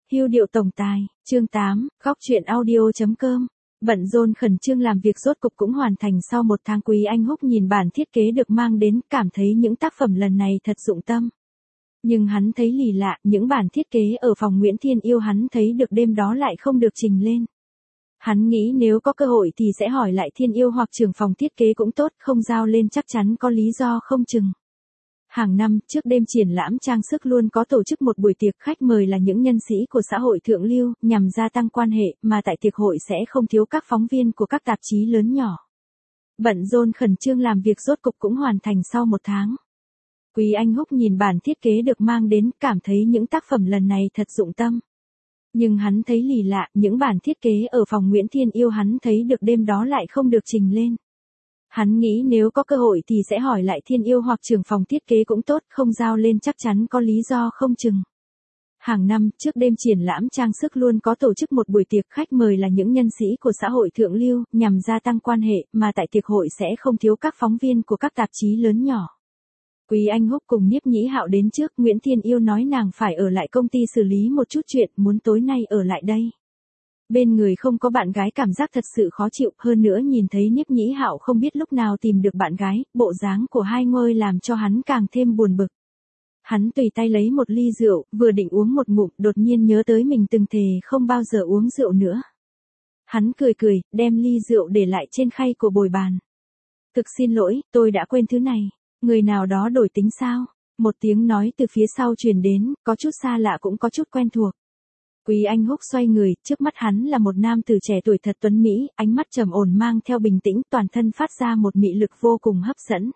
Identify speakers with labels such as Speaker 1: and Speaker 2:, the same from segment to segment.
Speaker 1: Hưu điệu tổng tài, chương 8, góc truyện audio.com. Bận rộn khẩn trương làm việc rốt cục cũng hoàn thành sau một tháng. Quý Anh Húc nhìn bản thiết kế được mang đến, cảm thấy những tác phẩm lần này thật dụng tâm. Nhưng hắn thấy lì lạ, những bản thiết kế ở phòng Nguyễn Thiên Yêu hắn thấy được đêm đó lại không được trình lên. Hắn nghĩ nếu có cơ hội thì sẽ hỏi lại Thiên Yêu hoặc trưởng phòng thiết kế cũng tốt, không giao lên chắc chắn có lý do không chừng. Hàng năm, trước đêm triển lãm trang sức luôn có tổ chức một buổi tiệc, khách mời là những nhân sĩ của xã hội thượng lưu, nhằm gia tăng quan hệ, mà tại tiệc hội sẽ không thiếu các phóng viên của các tạp chí lớn nhỏ. Bận rộn khẩn trương làm việc rốt cục cũng hoàn thành sau một tháng. Quý Anh Húc nhìn bản thiết kế được mang đến, cảm thấy những tác phẩm lần này thật dụng tâm. Nhưng hắn thấy lì lạ, những bản thiết kế ở phòng Nguyễn Thiên Yêu hắn thấy được đêm đó lại không được trình lên. Hắn nghĩ nếu có cơ hội thì sẽ hỏi lại Thiên Yêu hoặc trưởng phòng thiết kế cũng tốt, không giao lên chắc chắn có lý do không chừng. Hàng năm, trước đêm triển lãm trang sức luôn có tổ chức một buổi tiệc, khách mời là những nhân sĩ của xã hội thượng lưu, nhằm gia tăng quan hệ, mà tại tiệc hội sẽ không thiếu các phóng viên của các tạp chí lớn nhỏ. Quý Anh Húc cùng Niếp Nhĩ Hạo đến trước, Nguyễn Thiên Yêu nói nàng phải ở lại công ty xử lý một chút chuyện, muốn tối nay ở lại đây. Bên người không có bạn gái cảm giác thật sự khó chịu, hơn nữa nhìn thấy Niếp Nhĩ Hạo không biết lúc nào tìm được bạn gái, bộ dáng của hai ngôi làm cho hắn càng thêm buồn bực. Hắn tùy tay lấy một ly rượu, vừa định uống một ngụm, đột nhiên nhớ tới mình từng thề không bao giờ uống rượu nữa. Hắn cười cười, đem ly rượu để lại trên khay của bồi bàn. Thực xin lỗi, tôi đã quên thứ này. Người nào đó đổi tính sao? Một tiếng nói từ phía sau truyền đến, có chút xa lạ cũng có chút quen thuộc. Quý Anh Húc xoay người, trước mắt hắn là một nam tử trẻ tuổi thật tuấn mỹ, ánh mắt trầm ổn mang theo bình tĩnh, toàn thân phát ra một mị lực vô cùng hấp dẫn.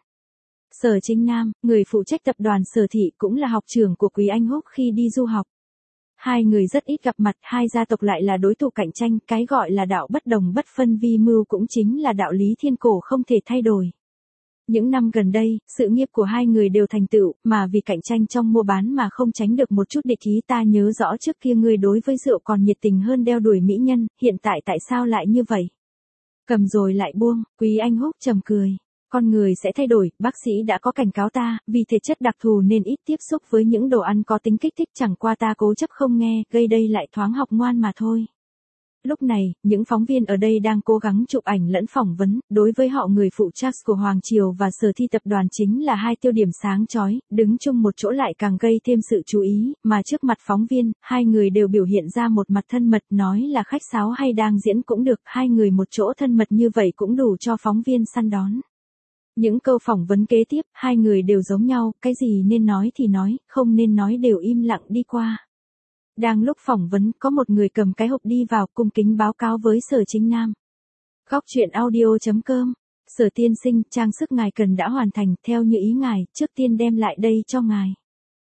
Speaker 1: Sở Chính Nam, người phụ trách tập đoàn Sở Thị, cũng là học trưởng của Quý Anh Húc khi đi du học. Hai người rất ít gặp mặt, hai gia tộc lại là đối thủ cạnh tranh, cái gọi là đạo bất đồng bất phân vi mưu cũng chính là đạo lý thiên cổ không thể thay đổi. Những năm gần đây, sự nghiệp của hai người đều thành tựu, mà vì cạnh tranh trong mua bán mà không tránh được một chút địch ý. Ta nhớ rõ trước kia ngươi đối với rượu còn nhiệt tình hơn đeo đuổi mỹ nhân, hiện tại tại sao lại như vậy? Cầm rồi lại buông, Quý Anh Húc trầm cười. Con người sẽ thay đổi, bác sĩ đã có cảnh cáo ta, vì thể chất đặc thù nên ít tiếp xúc với những đồ ăn có tính kích thích, chẳng qua ta cố chấp không nghe, gây đây lại thoáng học ngoan mà thôi. Lúc này, những phóng viên ở đây đang cố gắng chụp ảnh lẫn phỏng vấn, đối với họ người phụ trách của Hoàng Triều và Sở Thi tập đoàn chính là hai tiêu điểm sáng chói, đứng chung một chỗ lại càng gây thêm sự chú ý, mà trước mặt phóng viên, hai người đều biểu hiện ra một mặt thân mật, nói là khách sáo hay đang diễn cũng được, hai người một chỗ thân mật như vậy cũng đủ cho phóng viên săn đón. Những câu phỏng vấn kế tiếp, hai người đều giống nhau, cái gì nên nói thì nói, không nên nói đều im lặng đi qua. Đang lúc phỏng vấn, có một người cầm cái hộp đi vào, cung kính báo cáo với Sở Chính Nam. Góc truyện audio.com. Sở tiên sinh, trang sức ngài cần đã hoàn thành, theo như ý ngài, trước tiên đem lại đây cho ngài.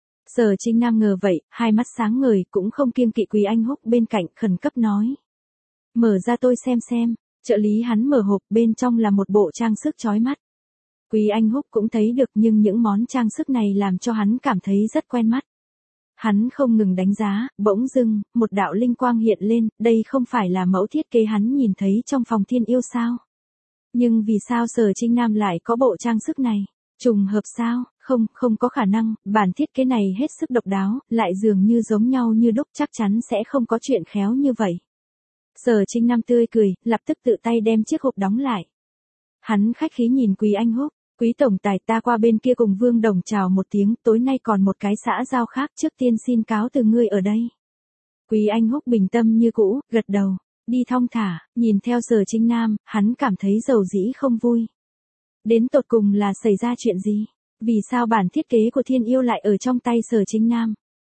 Speaker 1: Sở Chính Nam ngờ vậy, hai mắt sáng ngời, cũng không kiêng kỵ Quý Anh Húc bên cạnh, khẩn cấp nói. Mở ra tôi xem. Trợ lý hắn mở hộp, bên trong là một bộ trang sức chói mắt. Quý Anh Húc cũng thấy được, nhưng những món trang sức này làm cho hắn cảm thấy rất quen mắt. Hắn không ngừng đánh giá, bỗng dưng, một đạo linh quang hiện lên, đây không phải là mẫu thiết kế hắn nhìn thấy trong phòng Thiên Yêu sao? Nhưng vì sao Sở Chính Nam lại có bộ trang sức này? Trùng hợp sao? Không có khả năng, bản thiết kế này hết sức độc đáo, lại dường như giống nhau như đúc, chắc chắn sẽ không có chuyện khéo như vậy. Sở Chính Nam tươi cười, lập tức tự tay đem chiếc hộp đóng lại. Hắn khách khí nhìn Quý Anh Húc. Quý tổng tài, ta qua bên kia cùng Vương Đồng chào một tiếng, tối nay còn một cái xã giao khác, trước tiên xin cáo từ ngươi ở đây. Quý Anh Húc bình tâm như cũ, gật đầu, đi thong thả, nhìn theo Sở Chính Nam, hắn cảm thấy dầu dĩ không vui. Đến tột cùng là xảy ra chuyện gì? Vì sao bản thiết kế của Thiên Yêu lại ở trong tay Sở Chính Nam?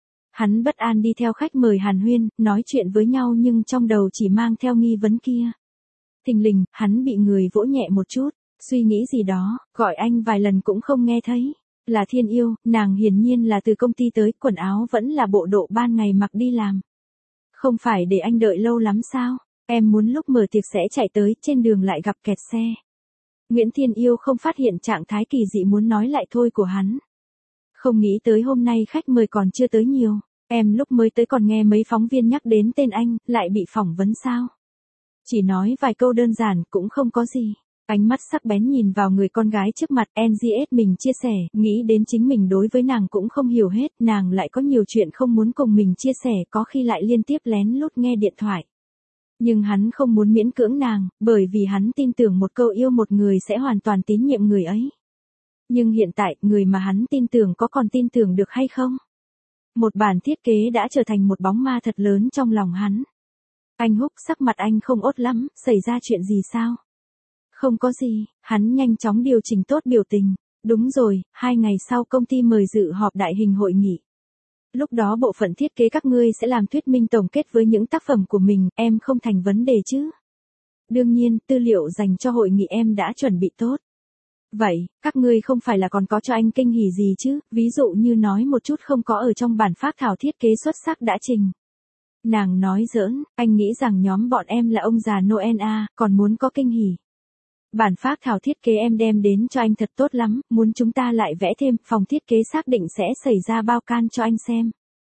Speaker 1: Hắn bất an đi theo khách mời hàn huyên, nói chuyện với nhau nhưng trong đầu chỉ mang theo nghi vấn kia. Thình lình, hắn bị người vỗ nhẹ một chút. Suy nghĩ gì đó, gọi anh vài lần cũng không nghe thấy. Là Thiên Yêu, nàng hiển nhiên là từ công ty tới, quần áo vẫn là bộ độ ban ngày mặc đi làm. Không phải để anh đợi lâu lắm sao? Em muốn lúc mở tiệc sẽ chạy tới, trên đường lại gặp kẹt xe. Nguyễn Thiên Yêu không phát hiện trạng thái kỳ dị muốn nói lại thôi của hắn. Không nghĩ tới hôm nay khách mời còn chưa tới nhiều. Em lúc mới tới còn nghe mấy phóng viên nhắc đến tên anh, lại bị phỏng vấn sao? Chỉ nói vài câu đơn giản cũng không có gì. Ánh mắt sắc bén nhìn vào người con gái trước mặt, NGS mình chia sẻ, nghĩ đến chính mình đối với nàng cũng không hiểu hết, nàng lại có nhiều chuyện không muốn cùng mình chia sẻ, có khi lại liên tiếp lén lút nghe điện thoại. Nhưng hắn không muốn miễn cưỡng nàng, bởi vì hắn tin tưởng một câu yêu một người sẽ hoàn toàn tín nhiệm người ấy. Nhưng hiện tại, người mà hắn tin tưởng có còn tin tưởng được hay không? Một bản thiết kế đã trở thành một bóng ma thật lớn trong lòng hắn. Anh Húc, sắc mặt anh không ốt lắm, xảy ra chuyện gì sao? Không có gì, hắn nhanh chóng điều chỉnh tốt biểu tình. Đúng rồi, 2 ngày sau công ty mời dự họp đại hình hội nghị. Lúc đó bộ phận thiết kế các ngươi sẽ làm thuyết minh tổng kết với những tác phẩm của mình, em không thành vấn đề chứ? Đương nhiên, tư liệu dành cho hội nghị em đã chuẩn bị tốt. Vậy, các ngươi không phải là còn có cho anh kinh hỉ gì chứ, ví dụ như nói một chút không có ở trong bản phác thảo thiết kế xuất sắc đã trình. Nàng nói giỡn, anh nghĩ rằng nhóm bọn em là ông già Noel à, còn muốn có kinh hỉ. Bản phác thảo thiết kế em đem đến cho anh thật tốt lắm, muốn chúng ta lại vẽ thêm, phòng thiết kế xác định sẽ xảy ra bao can cho anh xem.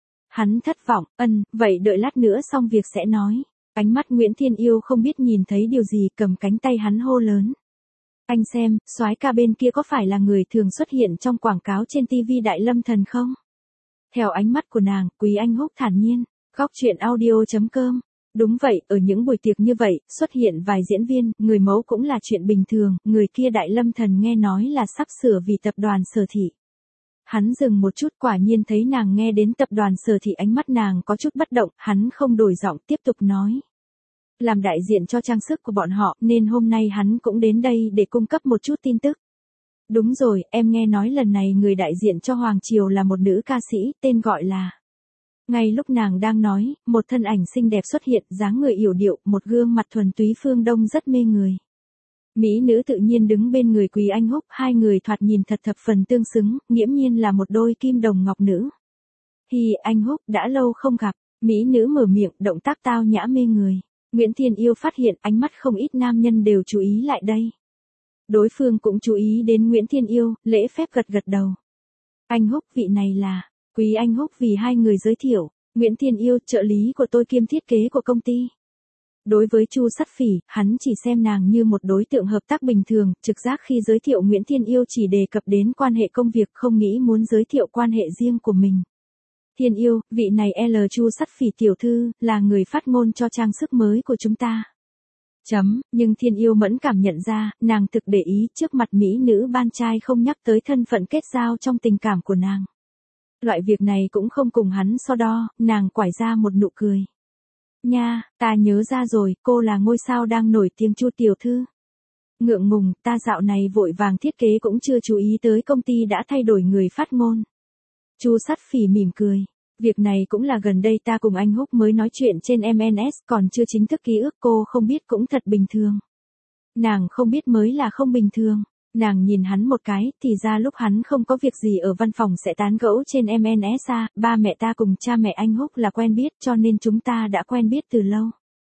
Speaker 1: Hắn thất vọng, vậy đợi lát nữa xong việc sẽ nói. Ánh mắt Nguyễn Thiên Yêu không biết nhìn thấy điều gì, cầm cánh tay hắn hô lớn. Anh xem, soái ca bên kia có phải là người thường xuất hiện trong quảng cáo trên TV Đại Lâm Thần không? Theo ánh mắt của nàng, Quý Anh Húc thản nhiên, góc chuyện audio.com. Đúng vậy, ở những buổi tiệc như vậy, xuất hiện vài diễn viên, người mẫu cũng là chuyện bình thường, người kia Đại Lâm Thần nghe nói là sắp sửa vì tập đoàn Sở Thị. Hắn dừng một chút, quả nhiên thấy nàng nghe đến tập đoàn Sở Thị, ánh mắt nàng có chút bất động, hắn không đổi giọng, tiếp tục nói. Làm đại diện cho trang sức của bọn họ, nên hôm nay hắn cũng đến đây để cung cấp một chút tin tức. Đúng rồi, em nghe nói lần này người đại diện cho Hoàng Triều là một nữ ca sĩ, tên gọi là... Ngay lúc nàng đang nói, một thân ảnh xinh đẹp xuất hiện, dáng người yểu điệu, một gương mặt thuần túy phương Đông rất mê người. Mỹ nữ tự nhiên đứng bên người Quý Anh Húc, hai người thoạt nhìn thật thập phần tương xứng, nghiễm nhiên là một đôi kim đồng ngọc nữ. Hi, anh Húc, đã lâu không gặp, Mỹ nữ mở miệng, động tác tao nhã mê người. Nguyễn Thiên Yêu phát hiện ánh mắt không ít nam nhân đều chú ý lại đây. Đối phương cũng chú ý đến Nguyễn Thiên Yêu, lễ phép gật gật đầu. Anh Húc, vị này là... Quý Anh Húc vì hai người giới thiệu, Nguyễn Thiên Yêu, trợ lý của tôi kiêm thiết kế của công ty. Đối với Chu Sắt Phỉ, hắn chỉ xem nàng như một đối tượng hợp tác bình thường, trực giác khi giới thiệu Nguyễn Thiên Yêu chỉ đề cập đến quan hệ công việc, không nghĩ muốn giới thiệu quan hệ riêng của mình. Thiên Yêu, vị này Chu Sắt Phỉ tiểu thư, là người phát ngôn cho trang sức mới của chúng ta. Nhưng Thiên Yêu mẫn cảm nhận ra, nàng thực để ý trước mặt mỹ nữ ban trai không nhắc tới thân phận kết giao trong tình cảm của nàng. Loại việc này cũng không cùng hắn so đo, nàng quải ra một nụ cười. Nha, ta nhớ ra rồi, cô là ngôi sao đang nổi tiếng Chu tiểu thư. Ngượng ngùng, ta dạo này vội vàng thiết kế cũng chưa chú ý tới công ty đã thay đổi người phát ngôn. Chu Sắt Phỉ mỉm cười. Việc này cũng là gần đây ta cùng anh Húc mới nói chuyện trên MNS, còn chưa chính thức ký ức, cô không biết cũng thật bình thường. Nàng không biết mới là không bình thường. Nàng nhìn hắn một cái, thì ra lúc hắn không có việc gì ở văn phòng sẽ tán gẫu trên MNSA, ba mẹ ta cùng cha mẹ anh Húc là quen biết cho nên chúng ta đã quen biết từ lâu.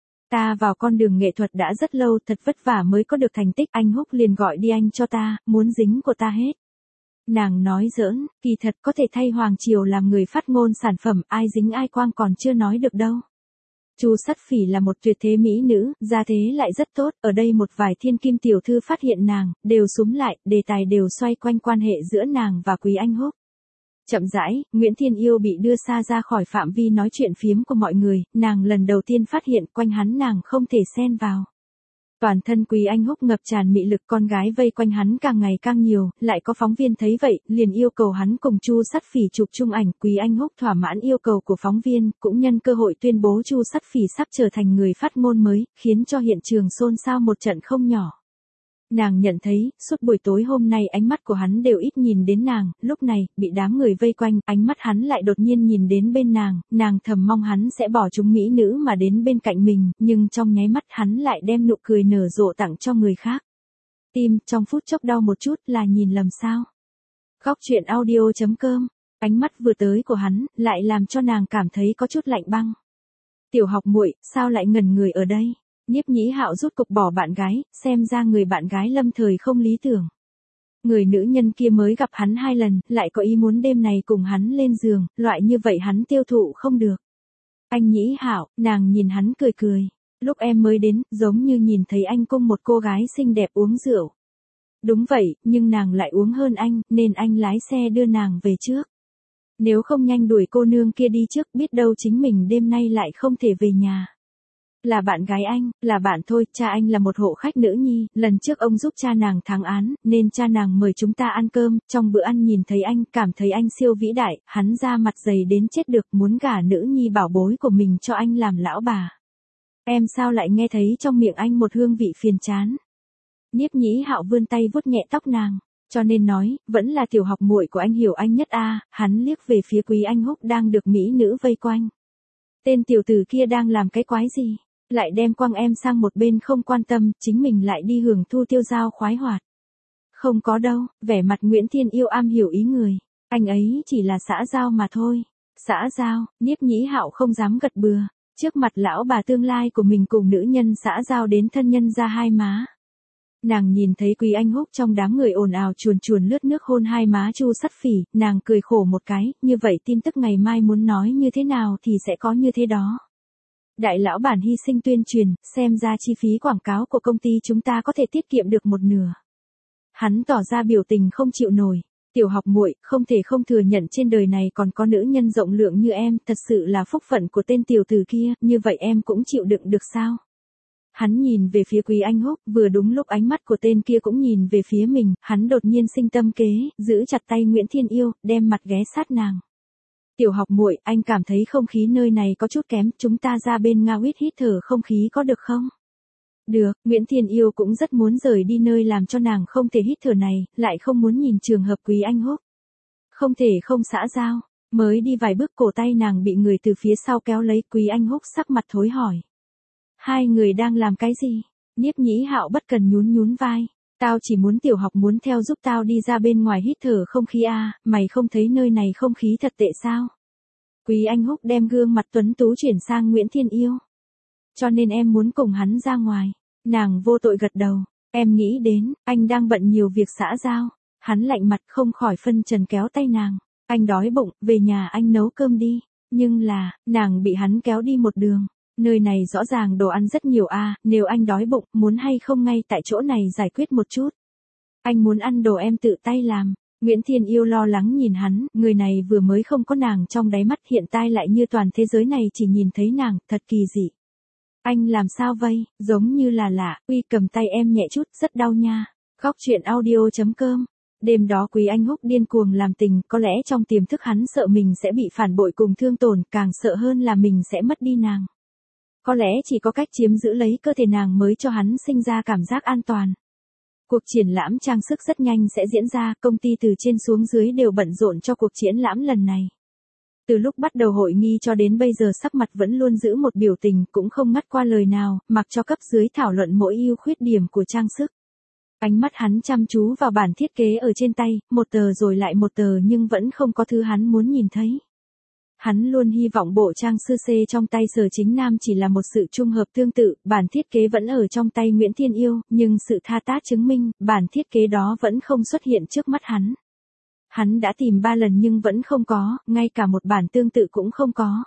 Speaker 1: Ta vào con đường nghệ thuật đã rất lâu, thật vất vả mới có được thành tích, anh Húc liền gọi đi anh cho ta, muốn dính của ta hết. Nàng nói giỡn, kỳ thật có thể thay Hoàng Triều làm người phát ngôn sản phẩm, ai dính ai quang còn chưa nói được đâu. Chu Sắt Phỉ là một tuyệt thế mỹ nữ, gia thế lại rất tốt, ở đây một vài thiên kim tiểu thư phát hiện nàng, đều súm lại, đề tài đều xoay quanh quan hệ giữa nàng và Quý Anh Húc. Chậm rãi, Nguyễn Thiên Yêu bị đưa xa ra khỏi phạm vi nói chuyện phiếm của mọi người, nàng lần đầu tiên phát hiện quanh hắn nàng không thể xen vào. Toàn thân Quý Anh Húc ngập tràn mị lực, con gái vây quanh hắn càng ngày càng nhiều, lại có phóng viên thấy vậy, liền yêu cầu hắn cùng Chu Sắt Phỉ chụp chung ảnh. Quý Anh Húc thỏa mãn yêu cầu của phóng viên, cũng nhân cơ hội tuyên bố Chu Sắt Phỉ sắp trở thành người phát ngôn mới, khiến cho hiện trường xôn xao một trận không nhỏ. Nàng nhận thấy, suốt buổi tối hôm nay ánh mắt của hắn đều ít nhìn đến nàng, lúc này, bị đám người vây quanh, ánh mắt hắn lại đột nhiên nhìn đến bên nàng thầm mong hắn sẽ bỏ chúng mỹ nữ mà đến bên cạnh mình, nhưng trong nháy mắt hắn lại đem nụ cười nở rộ tặng cho người khác. Tim, trong phút chốc đau một chút là nhìn lầm sao. Góc chuyện audio.com, ánh mắt vừa tới của hắn, lại làm cho nàng cảm thấy có chút lạnh băng. Tiểu học muội, sao lại ngẩn người ở đây? Nhiếp Nhĩ Hạo rút cục bỏ bạn gái, xem ra người bạn gái lâm thời không lý tưởng. Người nữ nhân kia mới gặp hắn 2 lần, lại có ý muốn đêm này cùng hắn lên giường, loại như vậy hắn tiêu thụ không được. Anh Nhĩ Hạo, nàng nhìn hắn cười cười. Lúc em mới đến, giống như nhìn thấy anh cùng một cô gái xinh đẹp uống rượu. Đúng vậy, nhưng nàng lại uống hơn anh, nên anh lái xe đưa nàng về trước. Nếu không nhanh đuổi cô nương kia đi trước, biết đâu chính mình đêm nay lại không thể về nhà. Là bạn gái anh, là bạn thôi, cha anh là một hộ khách nữ nhi, lần trước ông giúp cha nàng thắng án, nên cha nàng mời chúng ta ăn cơm, trong bữa ăn nhìn thấy anh, cảm thấy anh siêu vĩ đại, hắn ra mặt dày đến chết được, muốn gả nữ nhi bảo bối của mình cho anh làm lão bà. Em sao lại nghe thấy trong miệng anh một hương vị phiền chán? Nhiếp Nhĩ Hạo vươn tay vuốt nhẹ tóc nàng, cho nên nói, vẫn là tiểu học muội của anh hiểu anh nhất a. Hắn liếc về phía Quý Anh Húc đang được mỹ nữ vây quanh. Tên tiểu tử kia đang làm cái quái gì? Lại đem quăng em sang một bên không quan tâm, chính mình lại đi hưởng thu tiêu dao khoái hoạt. Không có đâu, vẻ mặt Nguyễn Thiên Yêu am hiểu ý người. Anh ấy chỉ là xã giao mà thôi. Xã giao, Nhiếp Nhĩ Hạo không dám gật bừa. Trước mặt lão bà tương lai của mình cùng nữ nhân xã giao đến thân nhân ra hai má. Nàng nhìn thấy Quý Anh Húc trong đám người ồn ào chuồn chuồn lướt nước hôn hai má Chu Sắt Phỉ, nàng cười khổ một cái, như vậy tin tức ngày mai muốn nói như thế nào thì sẽ có như thế đó. Đại lão bản hy sinh tuyên truyền, xem ra chi phí quảng cáo của công ty chúng ta có thể tiết kiệm được một nửa. Hắn tỏ ra biểu tình không chịu nổi. Tiểu học muội, không thể không thừa nhận trên đời này còn có nữ nhân rộng lượng như em, thật sự là phúc phận của tên tiểu tử kia, như vậy em cũng chịu đựng được sao? Hắn nhìn về phía Quý Anh Húc, vừa đúng lúc ánh mắt của tên kia cũng nhìn về phía mình, hắn đột nhiên sinh tâm kế, giữ chặt tay Nguyễn Thiên Yêu, đem mặt ghé sát nàng. Tiểu học muội, anh cảm thấy không khí nơi này có chút kém, chúng ta ra bên Nga Huýt hít thở không khí có được không? Được, Nguyễn Thiên Yêu cũng rất muốn rời đi nơi làm cho nàng không thể hít thở này, lại không muốn nhìn trường hợp Quý Anh Húc. Không thể không xã giao, mới đi vài bước cổ tay nàng bị người từ phía sau kéo lấy. Quý Anh Húc sắc mặt thối hỏi. Hai người đang làm cái gì? Nhiếp Nhĩ Hạo bất cần nhún nhún vai. Tao chỉ muốn tiểu học muốn theo giúp tao đi ra bên ngoài hít thở không khí a, mày không thấy nơi này không khí thật tệ sao? Quý Anh Húc đem gương mặt tuấn tú chuyển sang Nguyễn Thiên Yêu. Cho nên em muốn cùng hắn ra ngoài. Nàng vô tội gật đầu. Em nghĩ đến, anh đang bận nhiều việc xã giao. Hắn lạnh mặt không khỏi phân trần kéo tay nàng. Anh đói bụng, về nhà anh nấu cơm đi. Nhưng là, nàng bị hắn kéo đi một đường. Nơi này rõ ràng đồ ăn rất nhiều a, nếu anh đói bụng, muốn hay không ngay tại chỗ này giải quyết một chút. Anh muốn ăn đồ em tự tay làm. Nguyễn Thiên Yêu lo lắng nhìn hắn, người này vừa mới không có nàng trong đáy mắt, hiện tại lại như toàn thế giới này chỉ nhìn thấy nàng, thật kỳ dị. Anh làm sao vây, giống như là lạ, uy cầm tay em nhẹ chút, rất đau nha. Góc truyện audio.com. Đêm đó Quý Anh Húc điên cuồng làm tình, có lẽ trong tiềm thức hắn sợ mình sẽ bị phản bội cùng thương tổn, càng sợ hơn là mình sẽ mất đi nàng. Có lẽ chỉ có cách chiếm giữ lấy cơ thể nàng mới cho hắn sinh ra cảm giác an toàn. Cuộc triển lãm trang sức rất nhanh sẽ diễn ra, công ty từ trên xuống dưới đều bận rộn cho cuộc triển lãm lần này. Từ lúc bắt đầu hội nghi cho đến bây giờ sắc mặt vẫn luôn giữ một biểu tình, cũng không ngắt qua lời nào, mặc cho cấp dưới thảo luận mỗi ưu khuyết điểm của trang sức. Ánh mắt hắn chăm chú vào bản thiết kế ở trên tay, một tờ rồi lại một tờ nhưng vẫn không có thứ hắn muốn nhìn thấy. Hắn luôn hy vọng bộ trang sư C trong tay Sở Chính Nam chỉ là một sự trung hợp tương tự, bản thiết kế vẫn ở trong tay Nguyễn Thiên Yêu, nhưng sự tha tát chứng minh, bản thiết kế đó vẫn không xuất hiện trước mắt hắn. Hắn đã tìm 3 lần nhưng vẫn không có, ngay cả một bản tương tự cũng không có.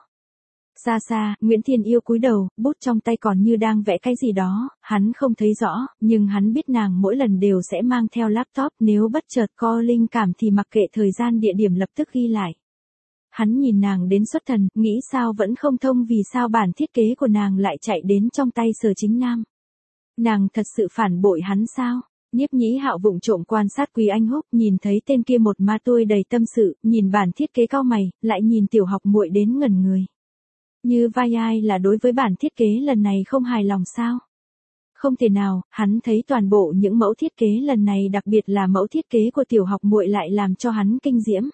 Speaker 1: Xa xa, Nguyễn Thiên Yêu cúi đầu, bút trong tay còn như đang vẽ cái gì đó, hắn không thấy rõ, nhưng hắn biết nàng mỗi lần đều sẽ mang theo laptop, nếu bất chợt có linh cảm thì mặc kệ thời gian địa điểm lập tức ghi lại. Hắn nhìn nàng đến xuất thần, nghĩ sao vẫn không thông vì sao bản thiết kế của nàng lại chạy đến trong tay Sở Chính Nam. Nàng thật sự phản bội hắn sao? Nhiếp Nhĩ Hạo vụng trộm quan sát Quý Anh Húc, nhìn thấy tên kia một ma tươi đầy tâm sự, nhìn bản thiết kế cau mày, lại nhìn tiểu học muội đến ngẩn người. Như vai ai là đối với bản thiết kế lần này không hài lòng sao? Không thể nào, hắn thấy toàn bộ những mẫu thiết kế lần này đặc biệt là mẫu thiết kế của tiểu học muội lại làm cho hắn kinh diễm.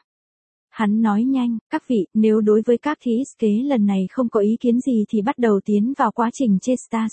Speaker 1: Hắn nói nhanh, các vị, nếu đối với các thiết kế lần này không có ý kiến gì thì bắt đầu tiến vào quá trình Chestas.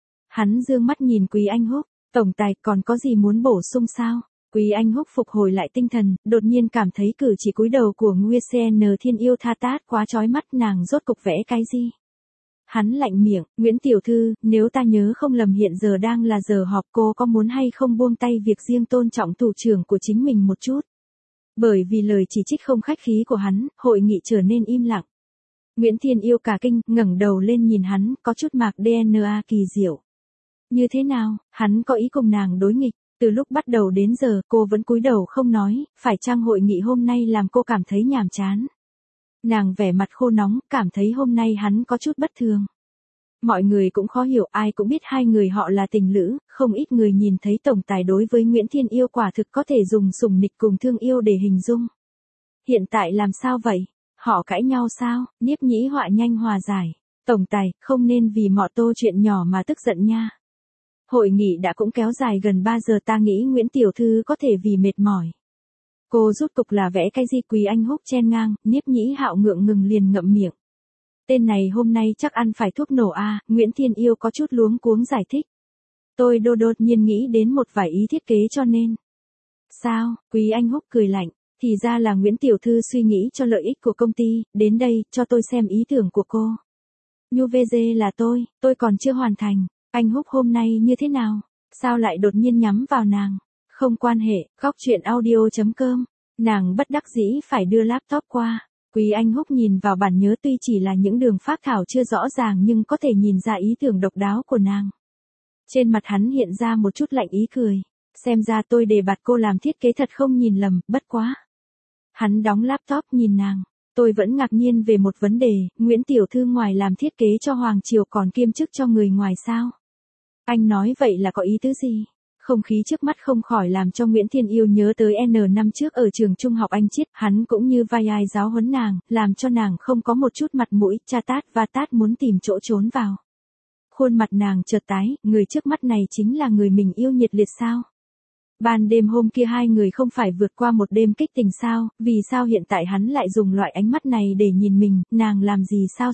Speaker 1: Hắn dương mắt nhìn Quý Anh Húc, tổng tài còn có gì muốn bổ sung sao? Quý Anh Húc phục hồi lại tinh thần, đột nhiên cảm thấy cử chỉ cúi đầu của Nguyễn Thiên Yêu tha tát quá chói mắt, nàng rốt cục vẽ cái gì? Hắn lạnh miệng, Nguyễn tiểu thư, nếu ta nhớ không lầm hiện giờ đang là giờ họp, cô có muốn hay không buông tay việc riêng tôn trọng thủ trưởng của chính mình một chút? Bởi vì lời chỉ trích không khách khí của hắn, hội nghị trở nên im lặng. Nguyễn Thiên Yêu cả kinh, ngẩng đầu lên nhìn hắn, có chút mạc DNA kỳ diệu. Như thế nào, hắn có ý cùng nàng đối nghịch, từ lúc bắt đầu đến giờ cô vẫn cúi đầu không nói, phải chăng hội nghị hôm nay làm cô cảm thấy nhàm chán. Nàng vẻ mặt khô nóng, cảm thấy hôm nay hắn có chút bất thường. Mọi người cũng khó hiểu, ai cũng biết hai người họ là tình lữ, không ít người nhìn thấy tổng tài đối với Nguyễn Thiên Yêu quả thực có thể dùng sủng nịch cùng thương yêu để hình dung. Hiện tại làm sao vậy? Họ cãi nhau sao? Niếp Nhĩ Họa nhanh hòa giải. Tổng tài, không nên vì mọ tô chuyện nhỏ mà tức giận nha. Hội nghị đã cũng kéo dài gần 3 giờ, ta nghĩ Nguyễn Tiểu Thư có thể vì mệt mỏi. Cô rút cục là vẽ cái gì? Quý Anh Húc chen ngang, Niếp Nhĩ Hạo ngượng ngừng liền ngậm miệng. Tên này hôm nay chắc ăn phải thuốc nổ à, Nguyễn Thiên Yêu có chút luống cuống giải thích. Tôi đột nhiên nghĩ đến một vài ý thiết kế cho nên. Sao? Quý Anh Húc cười lạnh. Thì ra là Nguyễn Tiểu Thư suy nghĩ cho lợi ích của công ty, đến đây, cho tôi xem ý tưởng của cô. Nhu VG là tôi còn chưa hoàn thành. Anh Húc hôm nay như thế nào? Sao lại đột nhiên nhắm vào nàng? Không quan hệ, góc chuyện audio.com. Nàng bất đắc dĩ phải đưa laptop qua. Quý Anh Húc nhìn vào bản nhớ, tuy chỉ là những đường phác thảo chưa rõ ràng nhưng có thể nhìn ra ý tưởng độc đáo của nàng. Trên mặt hắn hiện ra một chút lạnh ý cười. Xem ra tôi đề bạt cô làm thiết kế thật không nhìn lầm, bất quá. Hắn đóng laptop nhìn nàng. Tôi vẫn ngạc nhiên về một vấn đề, Nguyễn Tiểu Thư ngoài làm thiết kế cho Hoàng Triều còn kiêm chức cho người ngoài sao? Anh nói vậy là có ý tứ gì? Không khí trước mắt không khỏi làm cho Nguyễn Thiên Yêu nhớ tới N năm trước ở trường trung học anh Chiết, hắn cũng như vai ai giáo huấn nàng, làm cho nàng không có một chút mặt mũi, cha tát và tát muốn tìm chỗ trốn vào. Khuôn mặt nàng chợt tái, người trước mắt này chính là người mình yêu nhiệt liệt sao? Ban đêm hôm kia hai người không phải vượt qua một đêm kích tình sao, vì sao hiện tại hắn lại dùng loại ánh mắt này để nhìn mình, nàng làm gì sao?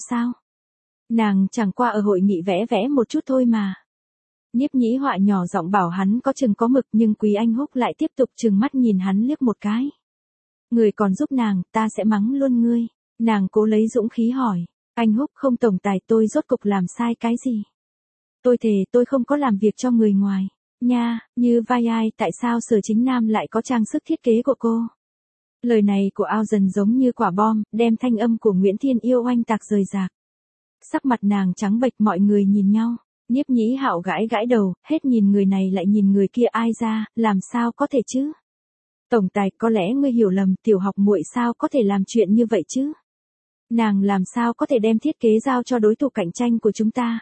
Speaker 1: Nàng chẳng qua ở hội nghị vẽ vẽ một chút thôi mà. Niếp Nhĩ Họa nhỏ giọng bảo hắn có chừng có mực, nhưng Quý Anh Húc lại tiếp tục trừng mắt nhìn hắn liếc một cái. Người còn giúp nàng, ta sẽ mắng luôn ngươi. Nàng cố lấy dũng khí hỏi. Anh Húc không, tổng tài, tôi rốt cục làm sai cái gì? Tôi thề tôi không có làm việc cho người ngoài. Nha, như vai ai, tại sao Sở Chính Nam lại có trang sức thiết kế của cô? Lời này của Ao dần giống như quả bom, đem thanh âm của Nguyễn Thiên Yêu oanh tạc rời rạc. Sắc mặt nàng trắng bệch, mọi người nhìn nhau. Niếp Nhĩ Hạo gãi gãi đầu, hết nhìn người này lại nhìn người kia, ai ra, làm sao có thể chứ? Tổng tài, có lẽ ngươi hiểu lầm, tiểu học muội sao có thể làm chuyện như vậy chứ? Nàng làm sao có thể đem thiết kế giao cho đối thủ cạnh tranh của chúng ta?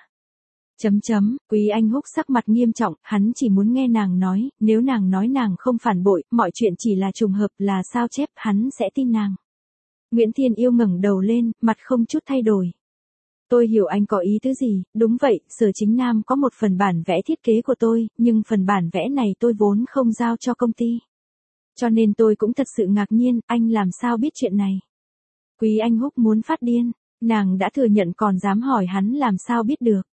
Speaker 1: Quý Anh Húc sắc mặt nghiêm trọng, hắn chỉ muốn nghe nàng nói, nếu nàng nói nàng không phản bội, mọi chuyện chỉ là trùng hợp, là sao chép, hắn sẽ tin nàng. Nguyễn Thiên Yêu ngẩng đầu lên, mặt không chút thay đổi. Tôi hiểu anh có ý tứ gì, đúng vậy, Sở Chính Nam có một phần bản vẽ thiết kế của tôi, nhưng phần bản vẽ này tôi vốn không giao cho công ty. Cho nên tôi cũng thật sự ngạc nhiên, anh làm sao biết chuyện này? Quý Anh Húc muốn phát điên, nàng đã thừa nhận còn dám hỏi hắn làm sao biết được.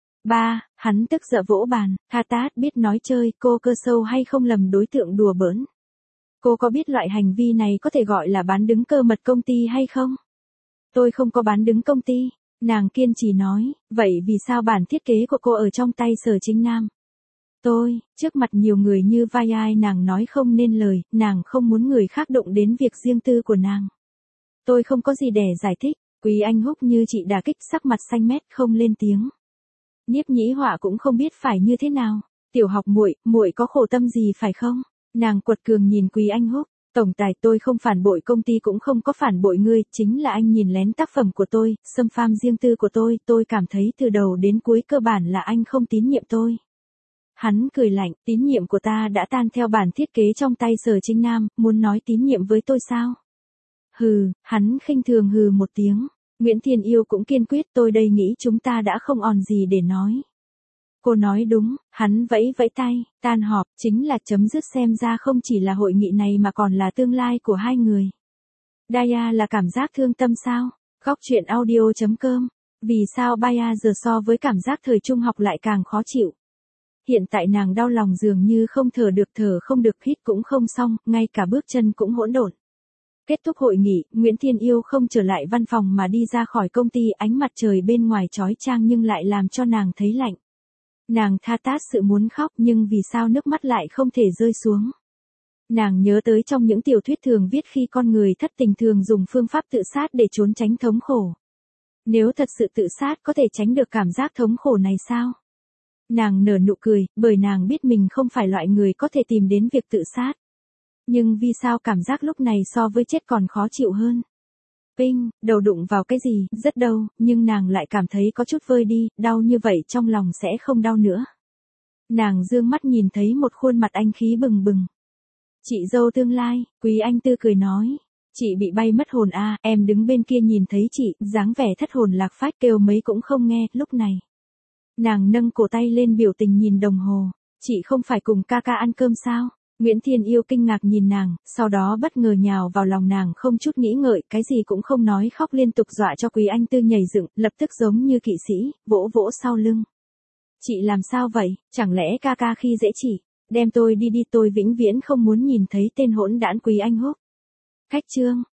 Speaker 1: Hắn tức giận vỗ bàn, tha tát biết nói chơi, cô cơ sâu hay không lầm đối tượng đùa bỡn. Cô có biết loại hành vi này có thể gọi là bán đứng cơ mật công ty hay không? Tôi không có bán đứng công ty. Nàng kiên trì nói, vậy vì sao bản thiết kế của cô ở trong tay Sở Chính Nam? Trước mặt nhiều người như vai ai, nàng nói không nên lời, nàng không muốn người khác động đến việc riêng tư của nàng. Tôi không có gì để giải thích. Quý Anh Húc như chị đả kích, sắc mặt xanh mét không lên tiếng. Niếp Nhĩ Họa cũng không biết phải như thế nào. Tiểu học muội có khổ tâm gì phải không? Nàng quật cường nhìn Quý Anh Húc. Tổng tài, tôi không phản bội công ty cũng không có phản bội ngươi, chính là anh nhìn lén tác phẩm của tôi, xâm phạm riêng tư của tôi cảm thấy từ đầu đến cuối cơ bản là anh không tín nhiệm tôi. Hắn cười lạnh, tín nhiệm của ta đã tan theo bản thiết kế trong tay Sở Chính Nam, muốn nói tín nhiệm với tôi sao? Hừ, hắn khinh thường hừ một tiếng. Nguyễn Thiên Yêu cũng kiên quyết, tôi đây nghĩ chúng ta đã không còn gì để nói. Cô nói đúng, hắn vẫy vẫy tay, tan họp, chính là chấm dứt, xem ra không chỉ là hội nghị này mà còn là tương lai của hai người. Daya là cảm giác thương tâm sao? Góc chuyện audio.com. Vì sao Baya giờ so với cảm giác thời trung học lại càng khó chịu? Hiện tại nàng đau lòng dường như không thở được, thở không được, hít cũng không xong, ngay cả bước chân cũng hỗn độn. Kết thúc hội nghị, Nguyễn Thiên Yêu không trở lại văn phòng mà đi ra khỏi công ty, ánh mặt trời bên ngoài chói chang nhưng lại làm cho nàng thấy lạnh. Nàng tha tát sự muốn khóc nhưng vì sao nước mắt lại không thể rơi xuống. Nàng nhớ tới trong những tiểu thuyết thường viết khi con người thất tình thường dùng phương pháp tự sát để trốn tránh thống khổ. Nếu thật sự tự sát có thể tránh được cảm giác thống khổ này sao? Nàng nở nụ cười, bởi nàng biết mình không phải loại người có thể tìm đến việc tự sát. Nhưng vì sao cảm giác lúc này so với chết còn khó chịu hơn? Pinh, đầu đụng vào cái gì, rất đau, nhưng nàng lại cảm thấy có chút vơi đi, đau như vậy trong lòng sẽ không đau nữa. Nàng dương mắt nhìn thấy một khuôn mặt anh khí bừng bừng. Chị dâu tương lai, Quý Anh Tư cười nói. Chị bị bay mất hồn à, em đứng bên kia nhìn thấy chị, dáng vẻ thất hồn lạc phách kêu mấy cũng không nghe, lúc này. Nàng nâng cổ tay lên biểu tình nhìn đồng hồ. Chị không phải cùng ca ca ăn cơm sao? Nguyễn Thiên Yêu kinh ngạc nhìn nàng, sau đó bất ngờ nhào vào lòng nàng không chút nghĩ ngợi, cái gì cũng không nói khóc liên tục dọa cho Quý Anh Tư nhảy dựng, lập tức giống như kỵ sĩ, vỗ vỗ sau lưng. Chị làm sao vậy, chẳng lẽ ca ca khi dễ chị? Đem tôi đi đi, tôi vĩnh viễn không muốn nhìn thấy tên hỗn đản Quý Anh Húc. Khách trương,